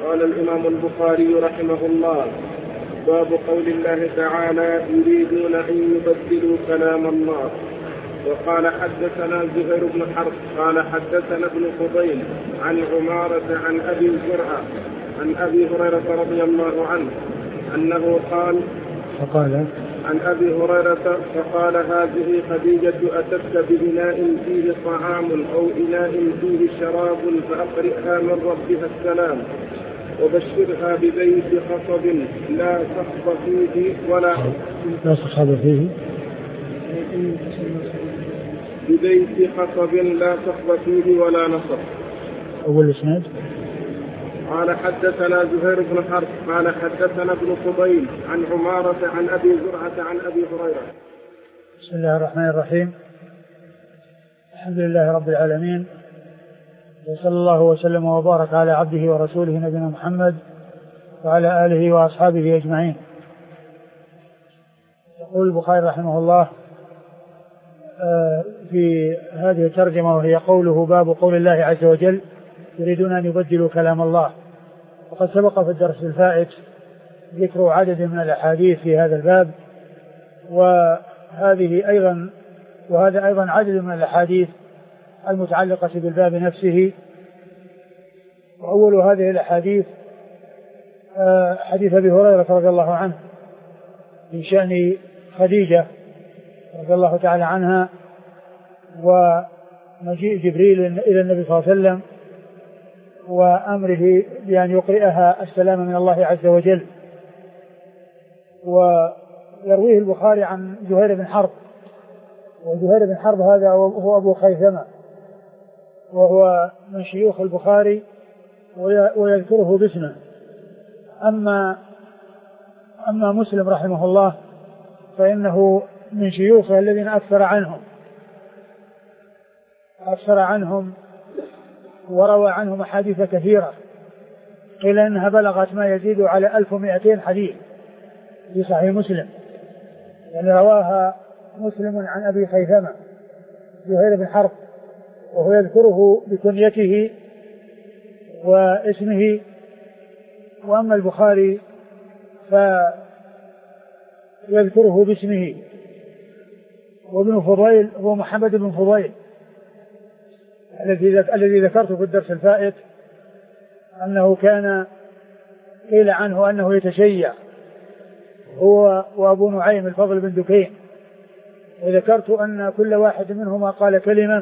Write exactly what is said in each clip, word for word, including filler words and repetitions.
قال الإمام البخاري رحمه الله: باب قول الله تعالى: يريدون أن يبدلوا كلام الله. وقال حدثنا زهير بن حرب قال حدثنا ابن فضيل عن عمارة عن أبي زرعة عن أبي هريرة رضي الله عنه أنه قال فقال عن أبي هريرة فقال: هذه خديجة أتتك بإناء فيه طعام أو إناء فيه شراب فأقرئها من ربها السلام وبشرها ببيت خصب لا صخب فيه ولا لا صخب فيه ببيت خصب لا صخب فيه ولا نصب. أول إسناد. قال حدثنا زهير بن حرب قال حدثنا ابن فضيل عن عمارة عن أبي زرعة عن أبي هريرة. بسم الله الرحمن الرحيم. الحمد لله رب العالمين، وصلى الله وسلم وبارك على عبده ورسوله نبينا محمد وعلى آله وأصحابه أجمعين. يقول البخاري رحمه الله في هذه الترجمة وهي قوله: باب قول الله عز وجل: يريدون أن يبدلوا كلام الله. وقد سبق في الدرس الفائت ذكر عدد من الأحاديث في هذا الباب، وهذه أيضا وهذا أيضا عدد من الأحاديث المتعلقة بالباب نفسه. وأول هذه الأحاديث حديث أبي هريرة رضي الله عنه من شأن خديجة رضي الله تعالى عنها ومجيء جبريل إلى النبي صلى الله عليه وسلم وأمره بأن يقرئها السلام من الله عز وجل. ويرويه البخاري عن زهير بن حرب، وزهير بن حرب هذا هو أبو خيثمة، وهو من شيوخ البخاري ويذكره باسمه. أما أما مسلم رحمه الله فإنه من شيوخه الذين أكثر عنهم أكثر عنهم وروى عنهم أحاديث كثيرة، قيل إنها بلغت ما يزيد على ألف ومئتين حديث في صحيح مسلم، يعني رواها مسلم عن أبي خيثمة زهير بن حرب، وهو يذكره بكنيته واسمه. وأما البخاري فيذكره باسمه. وابن فضيل هو محمد بن فضيل الذي ذكرته في الدرس الفائت أنه كان قيل عنه أنه يتشيع، هو وأبو نعيم الفضل بن دكين. وذكرت أن كل واحد منهما قال كلمة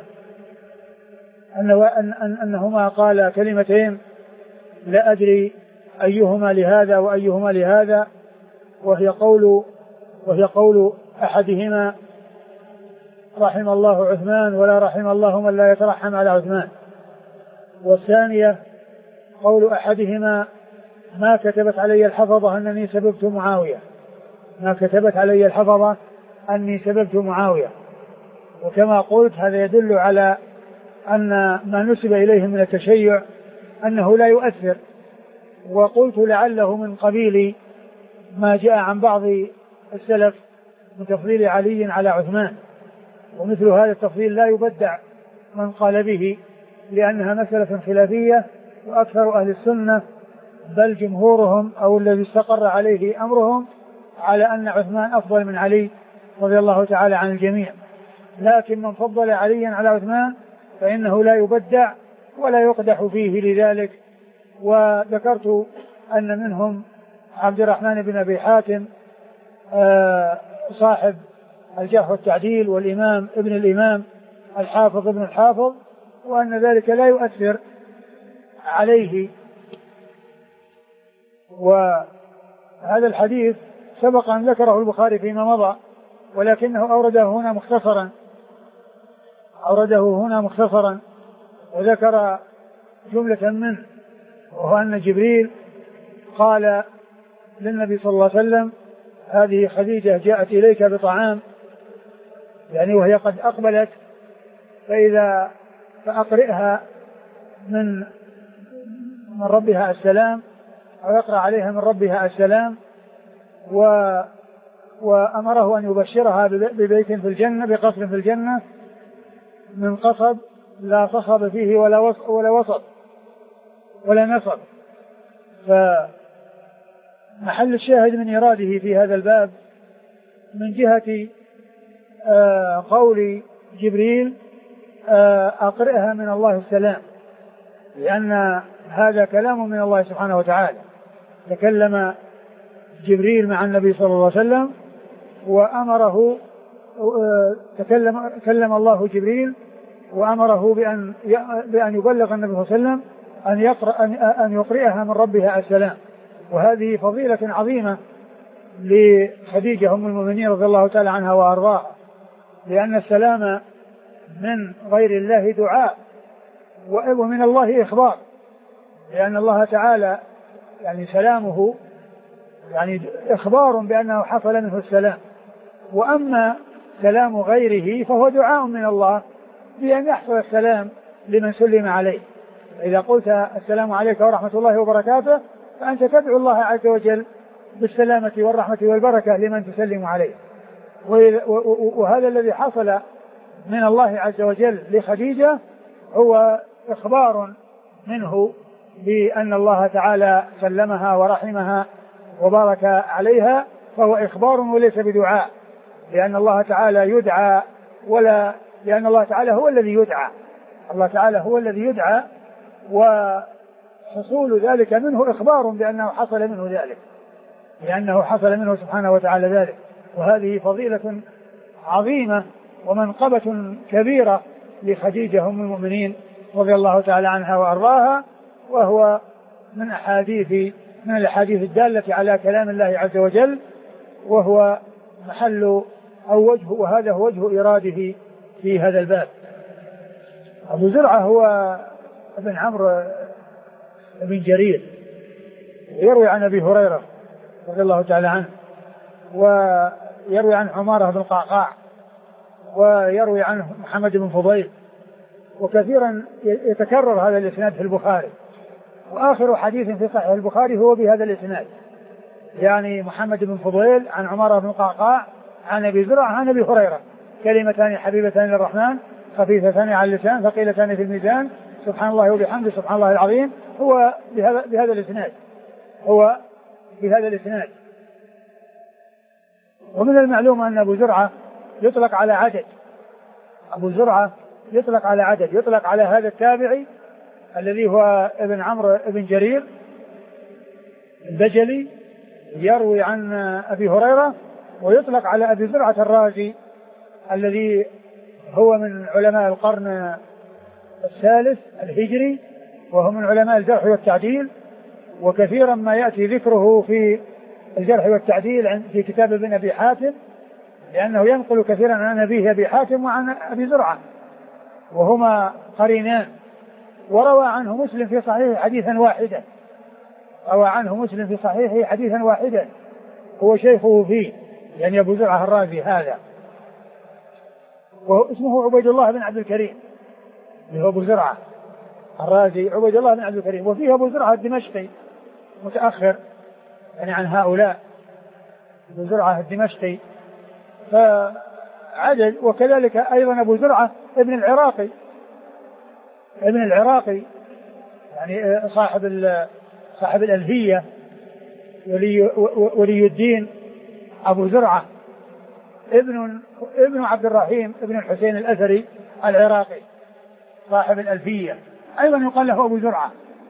أن أنهما قال كلمتين لا أدري أيهما لهذا وأيهما لهذا، وهي قول وهي قول أحدهما: رحم الله عثمان ولا رحم الله من لا يترحم على عثمان. والثانية قول أحدهما: ما كتبت علي الحفظة أنني سببت معاوية ما كتبت علي الحفظة أني سببت معاوية. وكما قلت هذا يدل على أن ما نسب إليه من التشيع أنه لا يؤثر. وقلت لعله من قبيل ما جاء عن بعض السلف من تفضيل علي على عثمان، ومثل هذا التفضيل لا يبدع من قال به، لأنها مسألة خلافية، وأكثر أهل السنة بل جمهورهم أو الذي استقر عليه أمرهم على أن عثمان أفضل من علي رضي الله تعالى عن الجميع. لكن من فضل عليا على عثمان فإنه لا يبدع ولا يقدح فيه لذلك. وذكرت أن منهم عبد الرحمن بن أبي حاتم صاحب الجرح والتعديل، والإمام ابن الإمام الحافظ ابن الحافظ، وأن ذلك لا يؤثر عليه. وهذا الحديث سبق أن ذكره البخاري فيما مضى، ولكنه أورده هنا مختصرا أورده هنا مختصرا وذكر جملة منه، وهو أن جبريل قال للنبي صلى الله عليه وسلم: هذه خديجة جاءت إليك بطعام، يعني وهي قد أقبلت، فإذا فأقرئها من من ربها السلام، أو يقرأ عليها من ربها السلام. و وأمره أن يبشرها ببيت في الجنة، بقصر في الجنة من قصب لا صخب فيه ولا ولا وسط ولا نصب. فمحل الشاهد من إراده في هذا الباب من جهة آه قول جبريل آه أقرئها من الله السلام، لأن هذا كلام من الله سبحانه وتعالى. تكلم جبريل مع النبي صلى الله عليه وسلم وأمره آه تكلم كلم الله جبريل وأمره بأن بأن يبلغ النبي صلى الله عليه وسلم أن يقرأ أن يقرئها من ربها السلام. وهذه فضيلة عظيمة لخديجة أم المؤمنين رضي الله تعالى عنها وأرضاها، لأن السلام من غير الله دعاء ومن الله إخبار، لأن الله تعالى يعني سلامه يعني إخبار بأنه حصل منه السلام، وأما كلام غيره فهو دعاء من الله بأن يحصل السلام لمن سلم عليه. إذا قلت السلام عليك ورحمة الله وبركاته فأنت تدعو الله عز وجل بالسلامة والرحمة والبركة لمن تسلم عليه. وهذا الذي حصل من الله عز وجل لخديجة هو إخبار منه بأن الله تعالى سلمها ورحمها وبارك عليها، فهو إخبار وليس بدعاء، لأن الله تعالى يدعى ولا لأن الله تعالى هو الذي يدعى الله تعالى هو الذي يدعى وحصول ذلك منه إخبار بأنه حصل منه ذلك، لأنه حصل منه سبحانه وتعالى ذلك. وهذه فضيلة عظيمة ومنقبة كبيرة لخديجة أم المؤمنين رضي الله تعالى عنها وأرضاها، وهو من أحاديث من الأحاديث الدالة على كلام الله عز وجل، وهو محل أو وجه وهذا هو وجه إراده في هذا الباب. أبو زرعة هو ابن عمرو بن جرير، يروي عن أبي هريرة رضي الله تعالى عنه، ويروي عن عمارة بن القعقاع، ويروي عنه محمد بن فضيل، وكثيرا يتكرر هذا الإسناد في البخاري، وآخر حديث في صحيح البخاري هو بهذا الإسناد، يعني محمد بن فضيل عن عمارة بن القعقاع عن أبي زرعة عن أبي هريرة، كلمتان حبيبتان للرحمن خفيفتان على اللسان ثقيلتان في الميزان سبحان الله وبحمده سبحان الله العظيم، هو بهذا, بهذا الإسناد هو بهذا الإسناد. ومن المعلوم أن أبو زرعة يطلق على عدد أبو زرعة يطلق على عدد يطلق على هذا التابعي الذي هو ابن عمرو بن جرير البجلي يروي عن أبي هريرة، ويطلق على أبي زرعة الرازي الذي هو من علماء القرن الثالث الهجري، وهو من علماء الجرح والتعديل، وكثيرا ما يأتي ذكره في الجرح والتعديل في كتاب ابن أبي حاتم، لأنه ينقل كثيرا عن أبيه أبي حاتم وعن أبي زرعة وهما قرينان. وروى عنه مسلم في صحيح حديثا واحدا روى عنه مسلم في صحيحه حديثا واحدا هو شيخه فيه، يعني أبو زرعة الرازي هذا، وهو اسمه عبيد الله بن عبد الكريم، اللي هو أبو زرعة الرازي عبيد الله بن عبد الكريم. وفيه أبو زرعة الدمشقي متأخر يعني عن هؤلاء، أبو زرعة الدمشقي فعدد. وكذلك أيضا أبو زرعة ابن العراقي ابن العراقي يعني صاحب صاحب الألفية ولي, ولي الدين أبو زرعة ابن ابن عبد الرحيم ابن الحسين الأثري العراقي صاحب الألفية، أيضا يقال له أبو زرعة،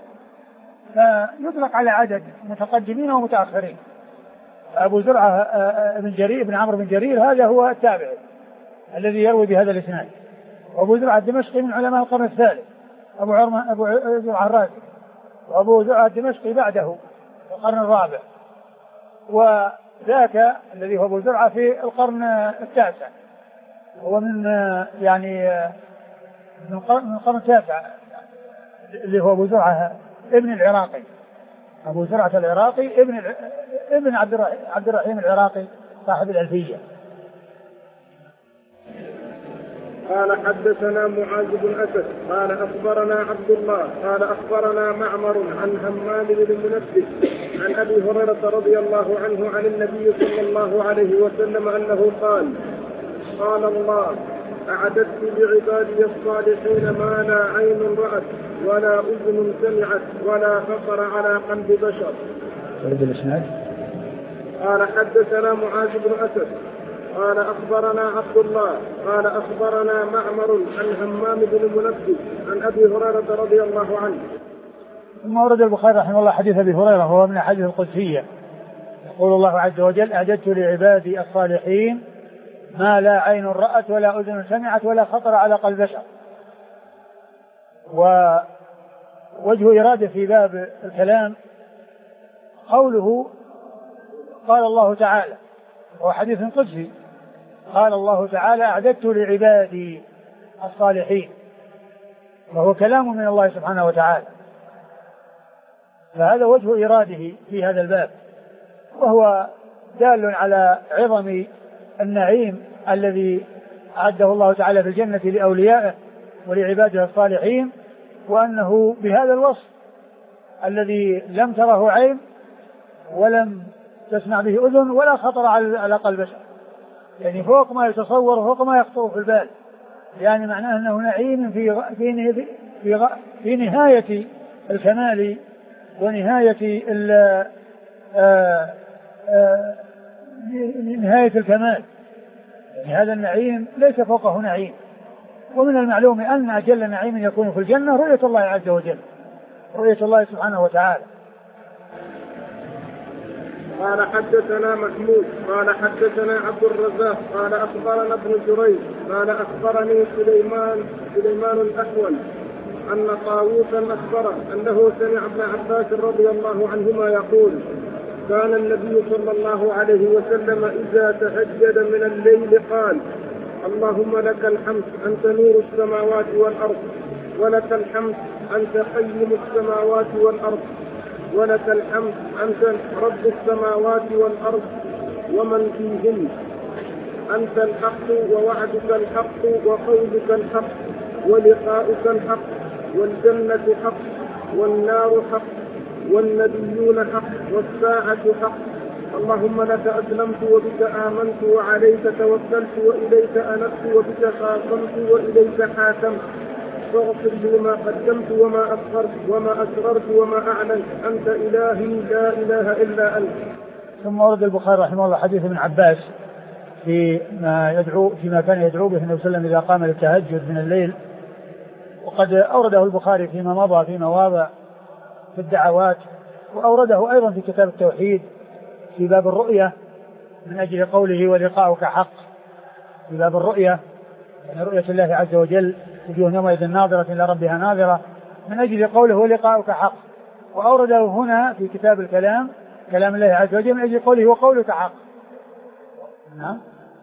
فيطلق على عدد متقدمين ومتأخرين. أبو زرعة ابن جرير ابن عمرو بن جرير هذا هو التابعي الذي يروي بهذا الإسناد، وأبو زرعة الدمشقي من علماء القرن الثالث أبو عرمة أبو زرعة الرازي، وأبو زرعة الدمشقي بعده في القرن الرابع، وذاك الذي هو أبو زرعة في القرن التاسع، هو من يعني من القرن التاسع اللي هو أبو زرعة ابن العراقي أبو زرعة العراقي ابن ابن عبد الرحيم عبد الرحيم العراقي صاحب الألفية. قال حدثنا معاذ بن أسد قال أخبرنا عبد الله قال أخبرنا معمر عن همام بن منبه عن أبي هريرة رضي الله عنه عن النبي صلى الله عليه وسلم أنه قال قال الله أعددت لعبادي الصالحين ما لا عين رأت ولا أذن سمعت ولا خطر على قلب بشر. قال حدثنا معاذ بن أسد قال أخبرنا عبد الله قال أخبرنا معمر عن همام بن منبه عن أبي هريرة رضي الله عنه. ثم ورد البخاري رحمه الله حديث أبي هريرة وهو من الحديث القدسية. يقول الله عز وجل: أعددت لعبادي الصالحين ما لا عين رأت ولا أذن سمعت ولا خطر على قلب بشر. ووجه إرادة في باب الكلام قوله قال الله تعالى، وهو حديث قدسي، قال الله تعالى: أعددت لعبادي الصالحين، وهو كلام من الله سبحانه وتعالى. فهذا وجه إراده في هذا الباب، وهو دال على عظم النعيم الذي أعده الله تعالى في الجنة لأوليائه ولعباده الصالحين، وأنه بهذا الوصف الذي لم تره عين ولم تسمع به أذن ولا خطر على قلب بشر، يعني فوق ما يتصور وفوق ما يخطر في البال، يعني معناه أنه نعيم في في في, في نهاية الكمال ونهاية آآ آآ نهاية الكمال. يعني هذا النعيم ليس فوقه نعيم. ومن المعلوم أن أجل نعيم يكون في الجنة رؤية الله عز وجل، رؤية الله سبحانه وتعالى. قال حدثنا محمود قال حدثنا عبد الرزاق قال أخبرنا ابن جريج قال أخبرني سليمان سليمان الأحول أن طاووسا أخبره أنه سمع ابن عباس رضي الله عنهما يقول: كان النبي صلى الله عليه وسلم إذا تهجد من الليل قال: اللهم لك الحمد أنت نور السماوات والأرض، ولك الحمد أنت قيم السماوات والأرض، ولك الحمد أنت رب السماوات والأرض ومن فيهن، أنت الحق ووعدك الحق وقولك الحق ولقاؤك الحق، والجنة حق والنار حق والنبيون حق والساعة حق. اللهم لك أسلمت وبك آمنت وعليك توكلت وإليك أنبت وبك خاصمت وإليك حاكمت، فاغفر لي ما قدمت وما أخرت وما أسررت وما أعلنت، أنت إلهي لا إله إلا أنت. ثم ورد البخاري رحمه الله حديث ابن عباس فيما يدعو فيما كان يدعو به النبي صلى الله عليه وسلم إذا قام للتهجد من الليل، وقد أورده البخاري فيما مضى في مواضع في الدعوات، وأورده أيضا في كتاب التوحيد في باب الرؤية من أجل قوله: ولقاؤك حق، في باب الرؤية يعني رؤية الله عز وجل، وجوه يومئذ ناظرة إلى ربها ناظرة، من أجل قوله: ولقاؤك حق. وأورده هنا في كتاب الكلام كلام الله عز وجل من أجل قوله: وقولك حق. نعم.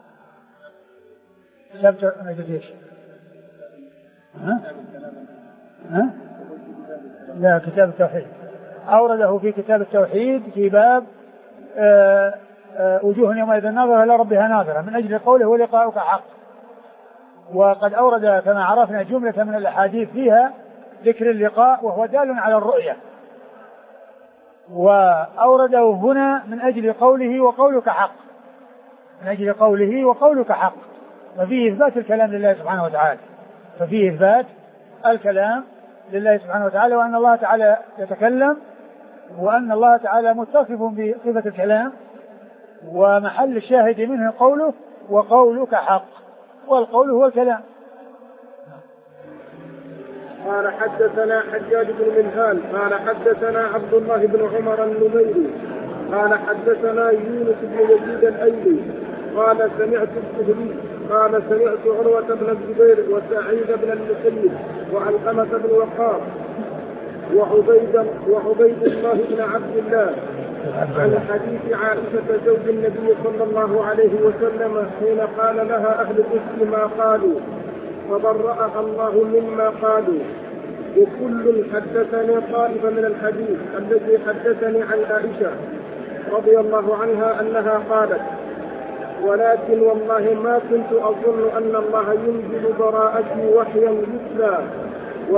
كتاب ايش؟ ها؟ ها؟ لا، كتاب التوحيد. أورده في كتاب التوحيد في باب آآ آآ وجوه يومئذ ناظرة إلى ربها ناظرة من أجل قوله: ولقاؤك حق. وقد أورد كما عرفنا جملة من الأحاديث فيها ذكر اللقاء وهو دال على الرؤية، وأورده هنا من أجل قوله: وقولك حق، من أجل قوله: وقولك حق، ففيه إثبات الكلام لله سبحانه وتعالى، ففيه إثبات الكلام لله سبحانه وتعالى، وأن الله تعالى يتكلم، وأن الله تعالى متصف بصفة الكلام، ومحل الشاهد منه قوله: وقولك حق، والقول هو الكلام. قال حدثنا حجاج بن منهال قال حدثنا عبد الله بن عمر النميري قال حدثنا يونس بن يزيد الأيلي قال سمعت الزهري قال سمعت عروة بن الزبير وسعيد بن المسيب وعلقمة بن وقاص وعبيد وعبيد الله بن عبد الله عن حديث عائشة زوج النبي صلى الله عليه وسلم حين قال لها أهل الإفك ما قالوا فبرأها الله مما قالوا. وكل حدثني طائفة من الحديث الذي حدثني عن عائشة رضي الله عنها أنها قالت: ولكن والله ما كنت أظن أن الله ينزل براءتي وحيا يتلى،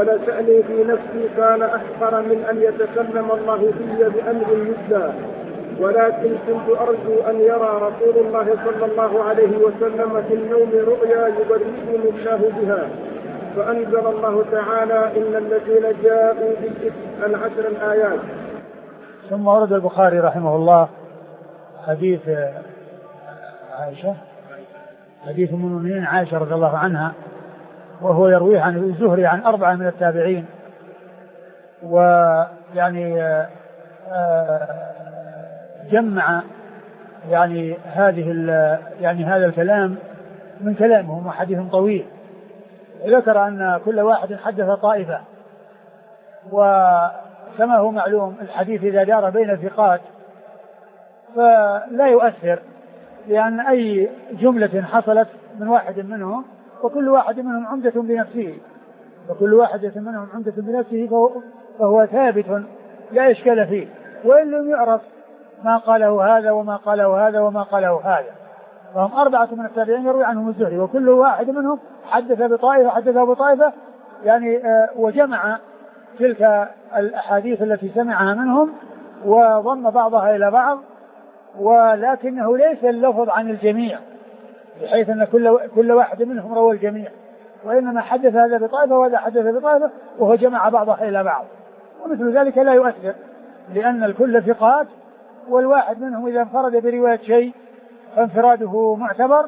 ولسأني في نفسي كان أحقر من أن يتكلم الله في بأمر يتلى. ولكن كنت أرجو أن يرى رسول الله صلى الله عليه وسلم في النوم رؤيا يبرئني الله بها، فأنزل الله تعالى إن الذين جاءوا بالإفك العشر الآيات. ثم ورد البخاري رحمه الله حديث عائشة حديث من المؤمنين عائشة رضي الله عنها، وهو يرويه عن الزهري عن أربعة من التابعين، ويعني جمع يعني هذه يعني هذا الكلام من كلامهم وحديث طويل، ذكر أن كل واحد حدث طائفة، وكما هو معلوم الحديث إذا دار بين الثقات فلا يؤثر، لأن أي جملة حصلت من واحد منهم وكل واحد منهم عمدة بنفسه وكل واحد منهم عمدة بنفسه فهو, فهو ثابت لا إشكال فيه، وإن لم يعرف ما قاله هذا وما قاله هذا وما قاله هذا. فهم أربعة من التابعين يروي عنهم الزهري، وكل واحد منهم حدث بطائفة حدث بطائفة يعني آه وجمع تلك الأحاديث التي سمعها منهم وضم بعضها إلى بعض، ولكنه ليس اللفظ عن الجميع بحيث أن كل كل واحد منهم روى الجميع، وإنما حدث هذا بطائفة وهذا حدث بطائفة وهو جمع بعضها إلى بعض، ومثل ذلك لا يؤثر لأن الكل ثقات، والواحد منهم إذا انفرد برواية شيء فانفراده معتبر،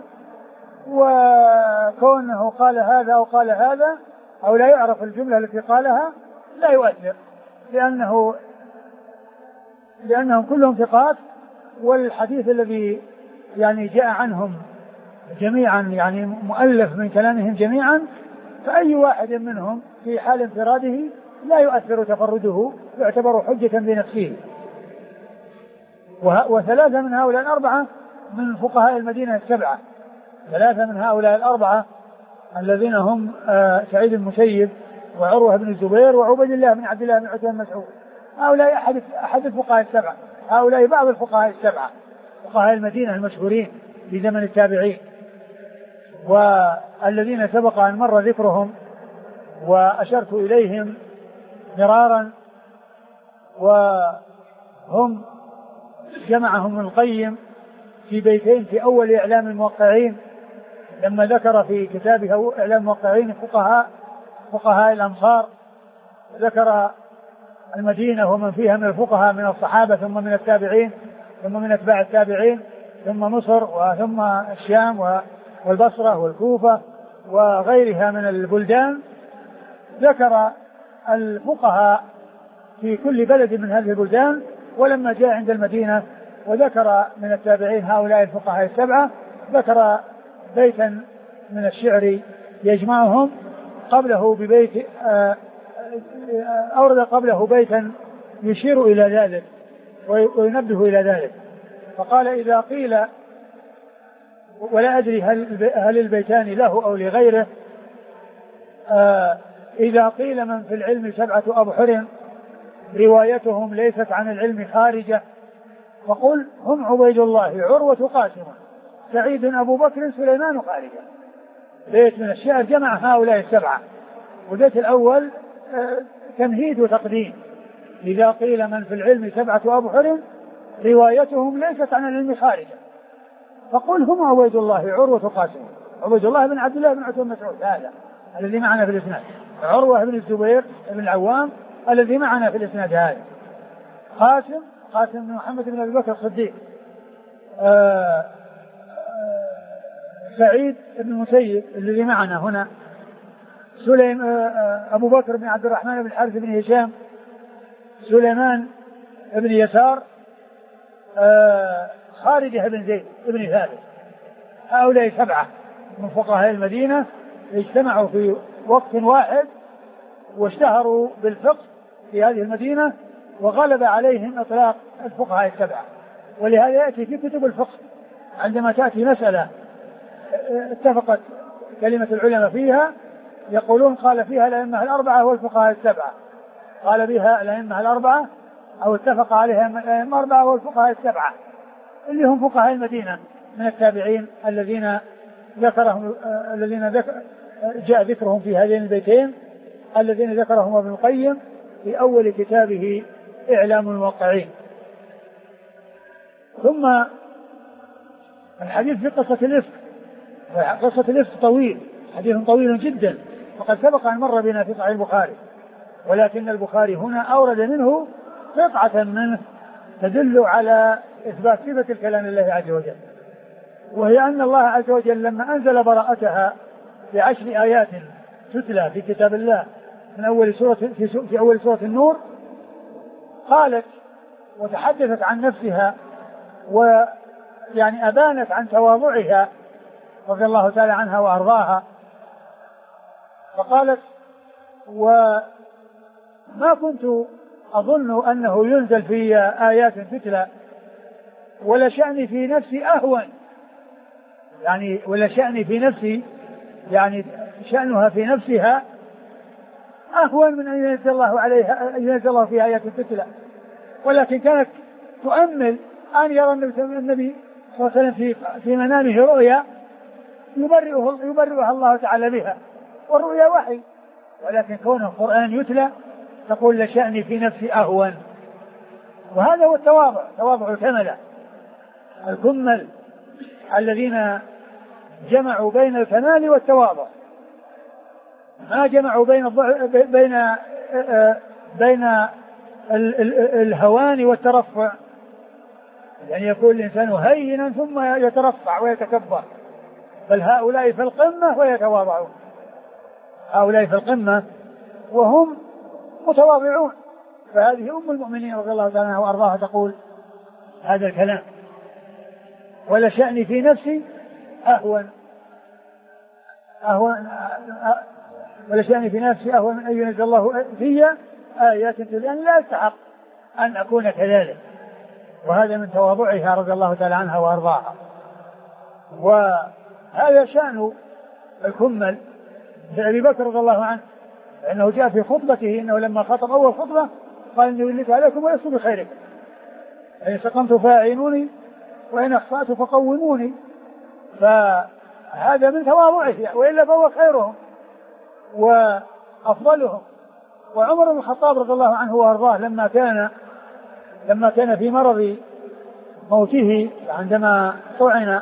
وكونه قال هذا أو قال هذا أو لا يعرف الجملة التي قالها لا يؤثر، لأنه لأنهم كلهم ثقات، والحديث الذي يعني جاء عنهم جميعا يعني مؤلف من كلامهم جميعا، فأي واحد منهم في حال انفراده لا يؤثر تفرده، يعتبر حجة بنفسه. وثلاثة من هؤلاء الأربعة من فقهاء المدينة السبعة، ثلاثة من هؤلاء الأربعة الذين هم سعيد المسيب وعروة بن الزبير وعبد الله بن عبد الله بن عتبة بن مسعود، هؤلاء أحد أحد الفقهاء السبعة، هؤلاء بعض الفقهاء السبعة فقهاء المدينة المشهورين في زمن التابعين، والذين سبق أن مر ذكرهم وأشرت إليهم مرارا، وهم جمعهم ابن القيم في بيتين في أول إعلام الموقعين، لما ذكر في كتابه إعلام الموقعين فقهاء فقهاء الأمصار، ذكر المدينة ومن فيها من الفقهاء من الصحابة ثم من التابعين ثم من أتباع التابعين ثم مصر وثم الشام والبصرة والكوفة وغيرها من البلدان، ذكر الفقهاء في كل بلد من هذه البلدان، ولما جاء عند المدينة وذكر من التابعين هؤلاء الفقهاء السبعة ذكر بيتا من الشعر يجمعهم قبله ببيت أورد قبله بيتا يشير إلى ذلك وينبه إلى ذلك، فقال إذا قيل ولا أدري هل, هل البيتان له أو لغيره، آه إذا قيل من في العلم سبعة أبحر روايتهم ليست عن العلم خارجة، فقل هم عبيد الله عروة قاسم سعيد أبو بكر سليمان خارجة. بيت من الشعر جمع هؤلاء السبعة، والبيت الأول آه تمهيد وتقديم، إذا قيل من في العلم سبعة أبحر روايتهم ليست عن العلم خارجة، فقل هم عبيد الله عروة قاسم، عبيد الله بن عبد الله بن عتبة بن مسعود هذا الذي معنا في الإسناد، عروة بن الزبير بن العوام الذي معنا في الإسناد هذا، قاسم قاسم بن محمد بن أبي بكر الصديق، آآ آآ سعيد بن المسيب الذي معنا هنا، سليم أبو بكر بن عبد الرحمن بن الحارث بن هشام، سليمان بن يسار، خارجة بن زيد بن ثابت. هؤلاء سبعة من فقهاء المدينة اجتمعوا في وقت واحد واشتهروا بالفقه في هذه المدينة، وغلب عليهم إطلاق الفقهاء السبعة، ولهذا يأتي في كتب الفقه عندما تأتي مسألة اتفقت كلمة العلماء فيها يقولون قال فيها الأئمة الأربعة والفقهاء السبعة، قال بها الأئمة الأربعة أو اتفق عليها الأئمة الأربعة والفقهاء السبعة اللي هم فقهاء المدينة من التابعين الذين ذكرهم الذين ذكر جاء ذكرهم في هذين البيتين الذين ذكرهم ابن القيم في أول كتابه إعلام الموقعين. ثم الحديث في قصة الإفك، قصة الإفك طويل، حديث طويل جدا، وقد سبق أن مر بنا في صحيح البخاري، ولكن البخاري هنا أورد منه قطعة منه تدل على إثبات صفة الكلام لله عز وجل، وهي أن الله عز وجل لما أنزل براءتها في عشر آيات تتلى في كتاب الله من أول سورة في أول سورة النور، قالت وتحدثت عن نفسها ويعني أبانت عن تواضعها رضي الله تعالى عنها وأرضاها، فقالت: وما كنت أظن أنه ينزل في آيات تتلى ولا شأني في نفسي أهون، يعني ولا شأني في نفسي يعني شأنها في نفسها أهون من أن ينزل الله عليها أن ينزل الله في آيات تتلى، ولكن كانت تؤمل أن يرى النبي صلى الله عليه وسلم في في منامه رؤيا يبرئه يبرئها الله تعالى بها، والرؤيا وحي، ولكن كون القرآن يتلى تقول لشأني في نفسي أهون. وهذا هو التواضع، تواضع الكملة الكمل الذين جمعوا بين الكمال والتواضع، ما جمعوا بين بين بين الهوان والترفع، يعني يكون الإنسان هينا ثم يترفع ويتكبر، بل هؤلاء في القمة ويتواضعون، هؤلاء في القمة وهم متواضعون. فهذه أم المؤمنين رضي الله تعالى عنها وأرضاها تقول هذا الكلام: ولا شأني في نفسي أهون أهون ولا شأني في نفسي أهون من أن ينزل الله في آيات لأن لا أستحق أن أكون كذلك. وهذا من تواضعها رضي الله تعالى عنها وأرضاها. وهذا شأن الكمل لأبي بكر رضي الله عنه، لأنه جاء في خطبته أنه لما خطب أول خطبة قال: إني وليت عليكم ولست بخيركم، إن سقمت فاعينوني وإن أخطأت فقوموني. فهذا من تواضعه، وإلا فهو خيرهم وأفضلهم. وعمر بن الخطاب رضي الله عنه وأرضاه لما كان لما كان في مرض موته عندما طعن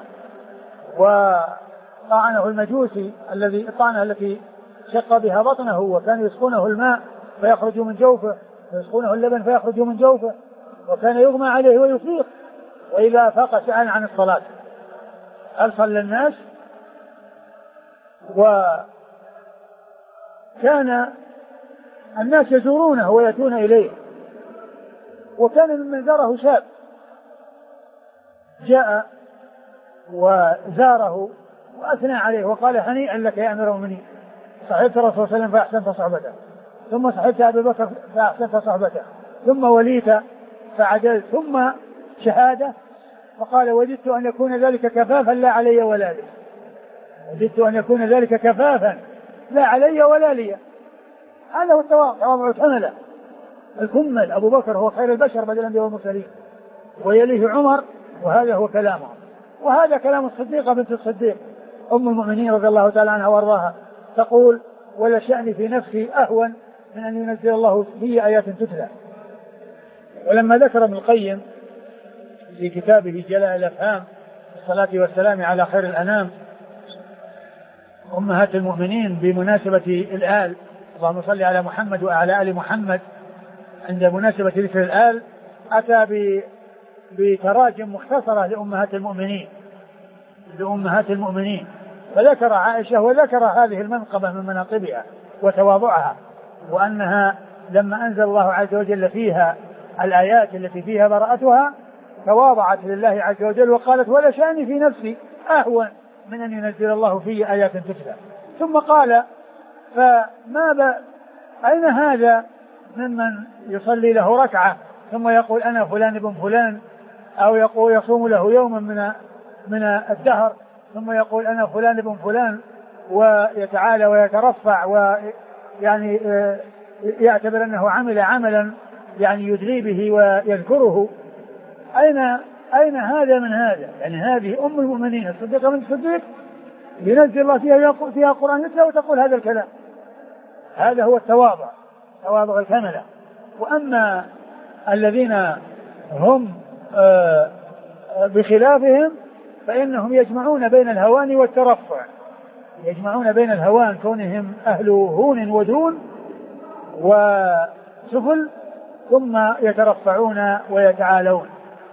وطعنه المجوسي الذي الطعنه التي شق بها بطنه، وكان يسقونه الماء فيخرج من جوفه ويسقونه اللبن فيخرج من جوفه، وكان يغمى عليه ويفيق، وإذا أفاق سأل عن الصلاة هل صلى الناس؟ وكان الناس يزورونه ويأتون إليه، وكان من زاره شاب جاء وزاره وأثنى عليه وقال: هنيئا لك يا أمير المؤمنين، صحبت الرسول صلى الله عليه وسلم فأحسنت صحبته، ثم صحبت أبي بكر فأحسنت صحبته، ثم وليت فعدلت، ثم شهادة. فقال: وجدت أن يكون ذلك كفافا لا علي ولا لي، وجدت أن يكون ذلك كفافا لا علي ولا لي. هذا هو التواضع، تواضع الكملة الكمل. أبو بكر هو خير البشر بعد الأنبياء والمرسلين، ويليه عمر، وهذا هو كلامه. وهذا كلام الصديقة بنت الصديق أم المؤمنين رضي الله تعالى عنها وأرضاها، تقول: ولا شأني في نفسي أهون من أن ينزل الله في آيات تتلى. ولما ذكر ابن القيم في كتابه جلاء الأفهام الصلاة والسلام على خير الأنام أمهات المؤمنين بمناسبة الآل، اللهم صل على محمد وعلى آل محمد، عند مناسبة ذكر الآل أتى بتراجم مختصرة لأمهات المؤمنين لأمهات المؤمنين فذكر عائشة وذكر هذه المنقبة من مناقبها وتواضعها، وأنها لما أنزل الله عز وجل فيها الآيات التي فيها براءتها تواضعت لله عز وجل وقالت: ولا شأني في نفسي أهون من أن ينزل الله في آيات تتلى. ثم قال: فما ب... أين هذا ممن يصلي له ركعة ثم يقول أنا فلان ابن فلان، أو يقول يصوم له يوما من من الدهر ثم يقول أنا فلان ابن فلان، ويتعالى ويترفع ويعني يعتبر أنه عمل عملا يعني يدري به ويذكره. أين أين هذا من هذا؟ يعني هذه أم المؤمنين الصديقة من الصديق ينزل الله فيها فيها قرآن يتلى وتقول هذا الكلام. هذا هو التواضع، تواضع الكملة. وأما الذين هم آآ بخلافهم فإنهم يجمعون بين الهوان والترفع، يجمعون بين الهوان كونهم أهل هون ودون وسفل، ثم يترفعون ويتعالون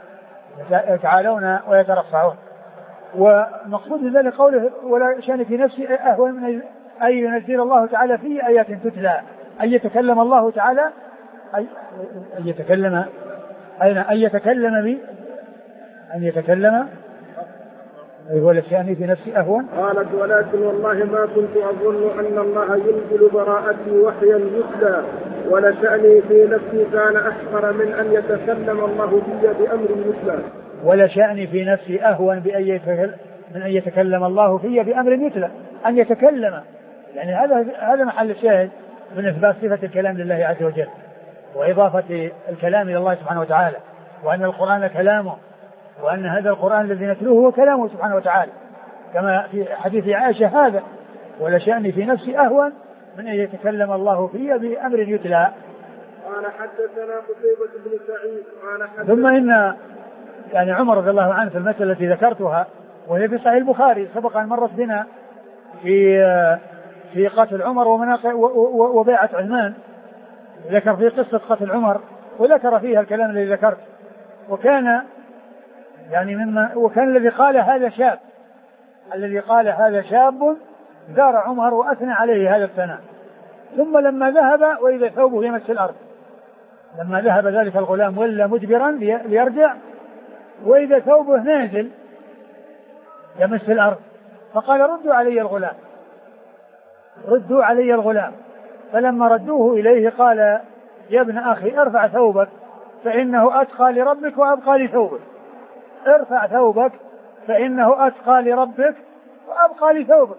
يتعالون ويترفعون. ومقصود من ذلك قوله ولا شأن في نفسي أهون من أن ينزل الله تعالى في آيات تتلى، أن يتكلم الله تعالى أن يتكلم أين أن يتكلم بي أن يتكلم ولا شأني في نفسي أهون. قالت ولكن والله ما كنت أظن أن الله ينزل براءتي وحيا يتلى، ولشأني في نفسي كان أحقر من أن يتكلم الله بي بأمر يتلى. ولشأني في نفسي أهون بأن من أن يتكلم الله في بأمر يتلى، أن يتكلم يعني هذا هذا محل الشاهد من إثبات صفة الكلام لله عز وجل وإضافة الكلام إلى الله سبحانه وتعالى، وأن القرآن كلامه، وأن هذا القرآن الذي نتلوه هو كلامه سبحانه وتعالى، كما في حديث عائشة هذا ولشأني في نفسي أهون من أن يتكلم الله في بأمر يتلى. قال حدثنا قتيبة بن سعيد قال حدثنا ثم إن يعني عمر رضي الله عنه في المسألة التي ذكرتها وهي في صحيح البخاري سبق أن مرت بنا في في قتل عمر وبيعة عثمان، ذكر في قصة قتل عمر وذكر فيها الكلام الذي ذكرت، وكان يعني مما وكان الذي قال هذا شاب الذي قال هذا شاب زار عمر وأثنى عليه هذا الثناء، ثم لما ذهب وإذا ثوبه يمس الأرض، لما ذهب ذلك الغلام ولا مدبرا ليرجع وإذا ثوبه نازل يمس الأرض، فقال ردوا علي الغلام ردوا علي الغلام فلما ردوه إليه قال يا ابن أخي ارفع ثوبك فإنه أتقى لربك وأبقى لثوبك، ارفع ثوبك فإنه أتقى لربك وأبقى لثوبك.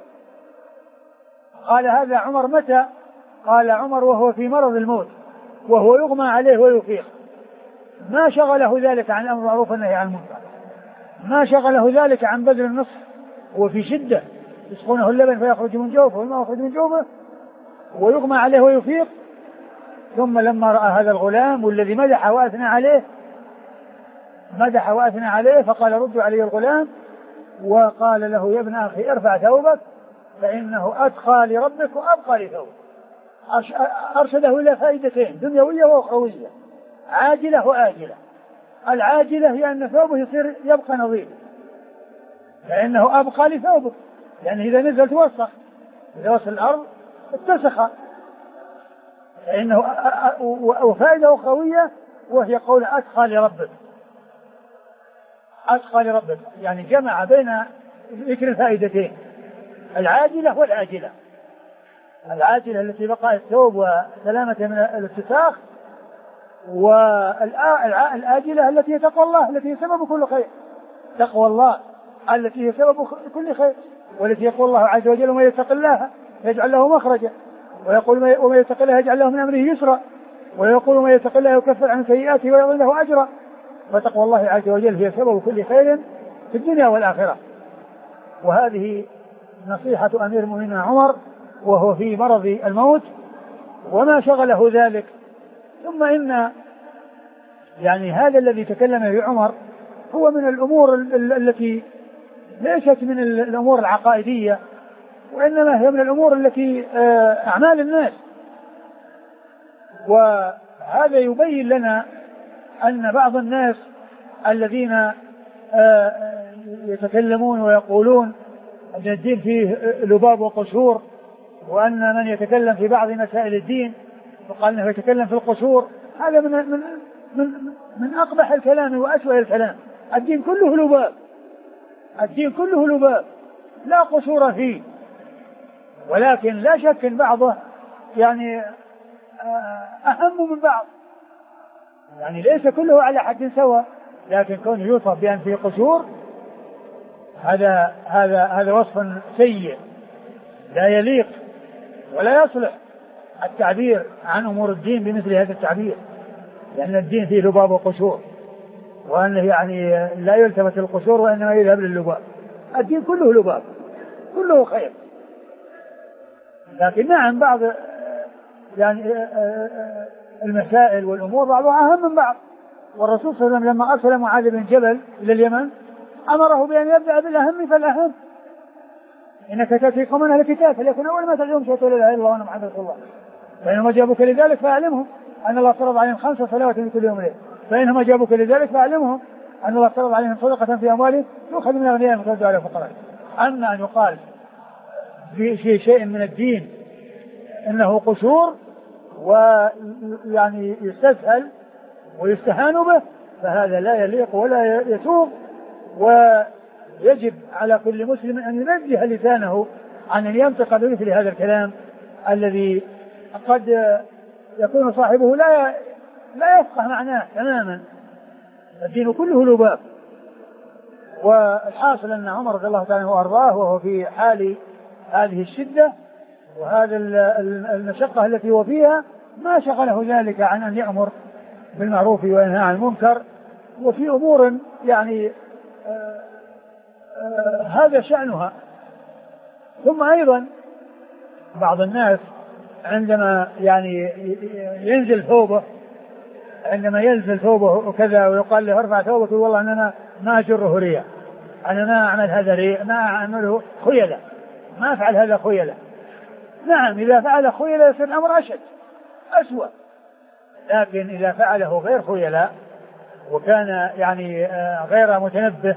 قال هذا عمر متى؟ قال عمر وهو في مرض الموت وهو يغمى عليه ويفيق، ما شغله ذلك عن الأمر المعروف والنهي عن المنكر، ما شغله ذلك عن بذل النصح، وفي شدة يسقونه اللبن فيخرج من جوفه والماء يخرج من جوفه ويغمى عليه ويفيق. ثم لما رأى هذا الغلام والذي مدح وأثنى عليه مدح وأثنى عليه فقال ردوا علي الغلام، وقال له يا ابن أخي ارفع ثوبك فإنه أتقى لربك وأبقى لثوبك. أرشده إلى فائدتين دنيوية وأخروية، عاجلة وآجلة. العاجلة هي أن ثوبه يصير يبقى نظيف فإنه أبقى لثوبه، يعني إذا نزل توسخ، إذا وصل الأرض اتسخ، فإنه وفائدة أخروية وهي قول أتقى لربك أتقى لربك، يعني جمع بين ذكر الفائدتين العاجلة والآجلة. العاجلة التي بقى الثوب وسلامة من الاتساخ، والآجلة التي هي تقوى الله التي هي سبب كل خير، تقوى الله التي هي سبب كل خير، والتي يقول الله عز وجل ومن يتق الله يجعل له مخرجا، ويقول ومن يتق الله يجعل له من أمره يسرا، ويقول ومن يتق الله يكفر عن سيئاته ويعظم له أجرا. فتقوى الله عز وجل هي سبب كل خير في الدنيا والآخرة. وهذه نصيحة أمير المؤمنين عمر وهو في مرض الموت وما شغله ذلك. ثم إن يعني هذا الذي تكلم به عمر هو من الأمور التي ليست من الأمور العقائدية، وإنما هي من الأمور التي أعمال الناس. وهذا يبين لنا أن بعض الناس الذين يتكلمون ويقولون أن الدين فيه لباب وقشور، وأن من يتكلم في بعض مسائل الدين وقال أنه يتكلم في القشور، هذا من من من, من أقبح الكلام وأسوأ الكلام. الدين كله لباب، الدين كله لباب لا قشور فيه، ولكن لا شك ان بعضه يعني أهم من بعض، يعني ليس كله على حد سواء، لكن كونه يوصف بأن فيه قشور هذا هذا هذا وصف سيء لا يليق ولا يصلح التعبير عن أمور الدين بمثل هذا التعبير، لأن الدين فيه لباب وقشور، وأنه يعني لا يلتفت القشور وإنما يذهب لللباب. الدين كله لباب كله خير، لكن نعم بعض يعني المسائل والأمور بعضها أهم من بعض، والرسول صلى الله عليه وسلم لما أرسل معاذ بن جبل إلى اليمن أمره بأن يبدأ بالأهم فالأهم، إنك تأتي قوما أهل الكتاب فليكن أول ما تدعوهم شهادة لا إله إلا الله وأن محمدا رسول الله، فإنهم أجابوك لذلك فأعلمهم أن الله فرض عليهم خمس صلوات في كل يوم وليلة، فإنهم أجابوك لذلك فأعلمهم أن الله فرض عليهم صدقة في أموالهم يؤخذ من أغنيائهم وترد على الفقراء. أما أن يقال في شيء من الدين إنه قشور ويعني يستسهل ويستهان به فهذا لا يليق ولا يسوغ، ويجب على كل مسلم أن ينزه لسانه عن أن ينطق بمثل هذا الكلام الذي قد يكون صاحبه لا لا يفقه معناه تماما. الدين كله لباب. والحاصل أن عمر رضي الله تعالى عنه وأرضاه وهو في حال هذه الشدة وهذا المشقة التي هو فيها ما شغله ذلك عن أن يأمر بالمعروف وينهى عن المنكر، وفي أمور يعني آآ آآ هذا شأنها. ثم أيضا بعض الناس عندما يعني ينزل ثوبه عندما ينزل ثوبه وكذا ويقال له ارفع ثوبك يقول والله أنا ما أجره رياء، أنا ما أعمل هذا رياء، ما أعمله خيلة، ما أفعل هذا خيلة. نعم إذا فعل خيلة يصير الأمر أشد أسوأ، لكن إذا فعله غير خيلاء وكان يعني غير متنبه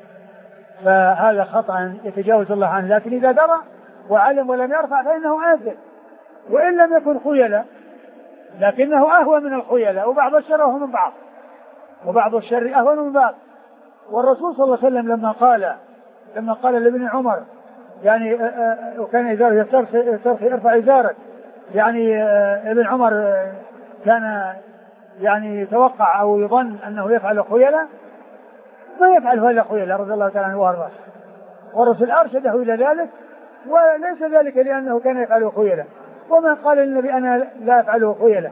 فهذا خطأ يتجاوز الله عنه. لكن إذا درى وعلم ولم يرفع فإنه آثم، وإن لم يكن خيلاء لكنه أهوى من الخيلاء، وبعض الشر أهوى من بعض وبعض الشر أهوى من بعض. والرسول صلى الله عليه وسلم لما قال لما قال لابن عمر يعني وكان إزاره يسترخي ارفع إزارك، يعني ابن عمر كان يعني يتوقع أو يظن أنه يفعل خيلاء، ما يفعل هذا خيلاء رضي الله تعالى عنه وارضاه، والرسول أرشده إلى ذلك، وليس ذلك لأنه كان يفعل خيلاء، وما قال النبي أنا لا أفعله خيلاء.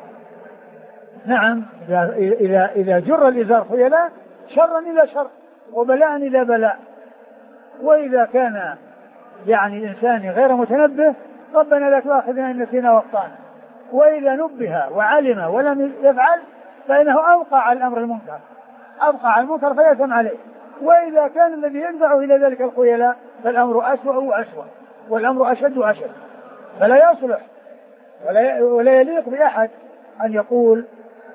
نعم إذا إذا جر الإزار خيلاء شرا إلى شر وبلاء إلى بلاء. وإذا كان يعني إنسان غير متنبه ربنا لا تؤاخذنا إن نسينا واخطأنا، وإذا نبه وعلم ولم يفعل فإنه أوقع على الأمر المنكر أوقع على المنكر فيأثم عليه. وإذا كان الذي يدفعه إلى ذلك الخيلاء فالأمر أسوأ وأسوأ والأمر أشد وأشد. فلا يصلح ولا ولا يليق بأحد أن يقول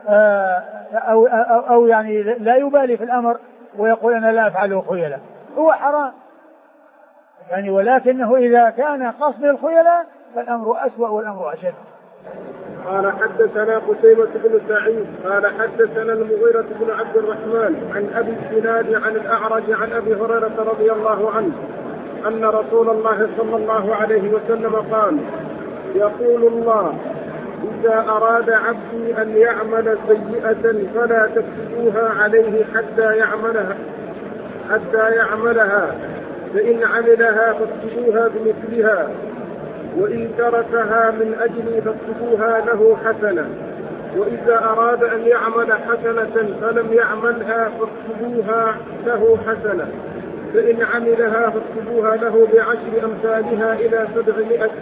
أو, أو, أو يعني لا يبالي في الأمر ويقول أنا لا أفعله خيلاء، هو حرام يعني. ولكنه إذا كان قصد الخيلاء فالأمر أسوأ والأمر أشد. قال حدثنا قتيبة بن سعيد قال حدثنا المغيرة بن عبد الرحمن عن أبي الزناد عن الأعرج عن أبي هريرة رضي الله عنه أن رسول الله صلى الله عليه وسلم قال يقول الله إذا أراد عبدي أن يعمل سيئة فلا تكتبوها عليه حتى يعملها حتى يعملها فإن عملها فاكتبوها بمثلها وإن تركها من أجلي فاكتبوها له حسنة وإذا أراد أن يعمل حسنة فلم يعملها فاكتبوها له حسنة فإن عملها فاكتبوها له بعشر أمثالها إلى سبعمائة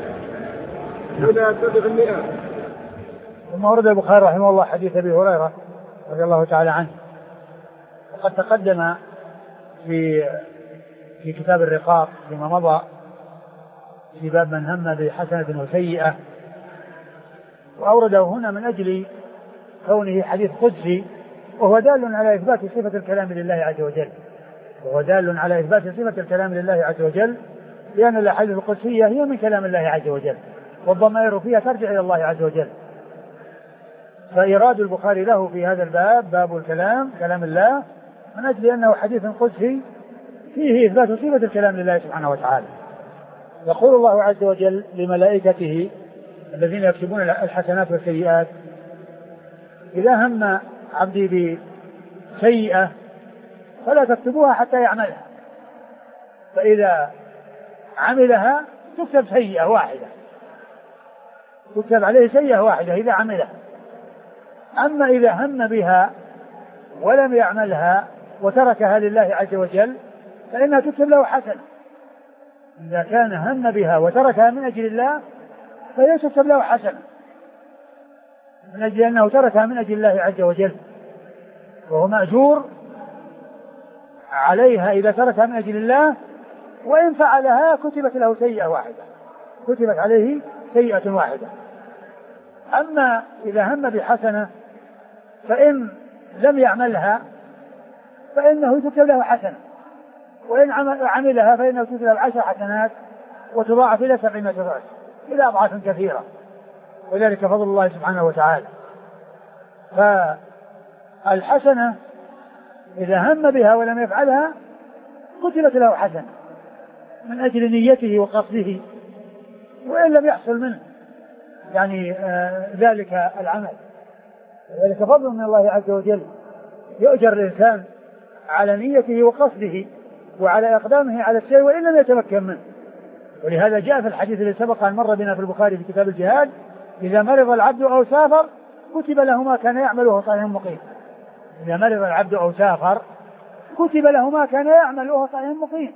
إلى سبعمائة. ثم ورد البخاري رحمه الله حديث أبي هريرة رضي الله تعالى عنه، وقد تقدم في في كتاب الرقاق فيما مضى في باب من هم بحسنة وسيئة، وأورده هنا من أجل كونه حديث قدسي، وهو دال على إثبات صفة الكلام لله عز وجل وهو دال على إثبات صفة الكلام لله عز وجل لأن الأحاديث القدسية هي من كلام الله عز وجل والضمائر فيها ترجع إلى الله عز وجل. فإيراد البخاري له في هذا الباب باب الكلام كلام الله من أجل أنه حديث قدسي فيه إثبات صفة الكلام لله سبحانه وتعالى. يقول الله عز وجل لملائكته الذين يكتبون الحسنات والسيئات إذا هم عبدي بسيئة فلا تكتبوها حتى يعملها، فإذا عملها تكتب سيئة واحدة تكتب عليه سيئة واحدة إذا عملها. أما إذا هم بها ولم يعملها وتركها لله عز وجل فإنها تكتب له حسنة. إذا كان هم بها وتركها من أجل الله فهي تكتب له حسنة من أجل أنه تركها من أجل الله عز وجل. وهو مأجور عليها إذا تركها من أجل الله، وإن فعلها كتبت له سيئة واحدة، كتبت عليه سيئة واحدة. أما إذا هم بحسنة فإن لم يعملها فإنه تكتب له حسنة، وإن عملها فإنه تكتب له عشر حسنات وتضاعف إلى سبعمائة ضعف إلى أضعاف كثيرة، وذلك فضل الله سبحانه وتعالى. فالحسنة إذا هم بها ولم يفعلها كتبت له حسنة من أجل نيته وقصده، وإن لم يحصل منه يعني آه ذلك العمل. ذلك فضل من الله عز وجل، يؤجر الإنسان على نيته وقصده وعلى إقدامه على الشيء وإن لم يتمكن منه. ولهذا جاء في الحديث الذي سبق أن مر بنا في البخاري في كتاب الجهاد: إذا مرض العبد أو سافر كتب له ما كان يعمله صحيح مقيم. إذا مرض العبد أو سافر كتب له ما كان يعمله صحيح مقيم.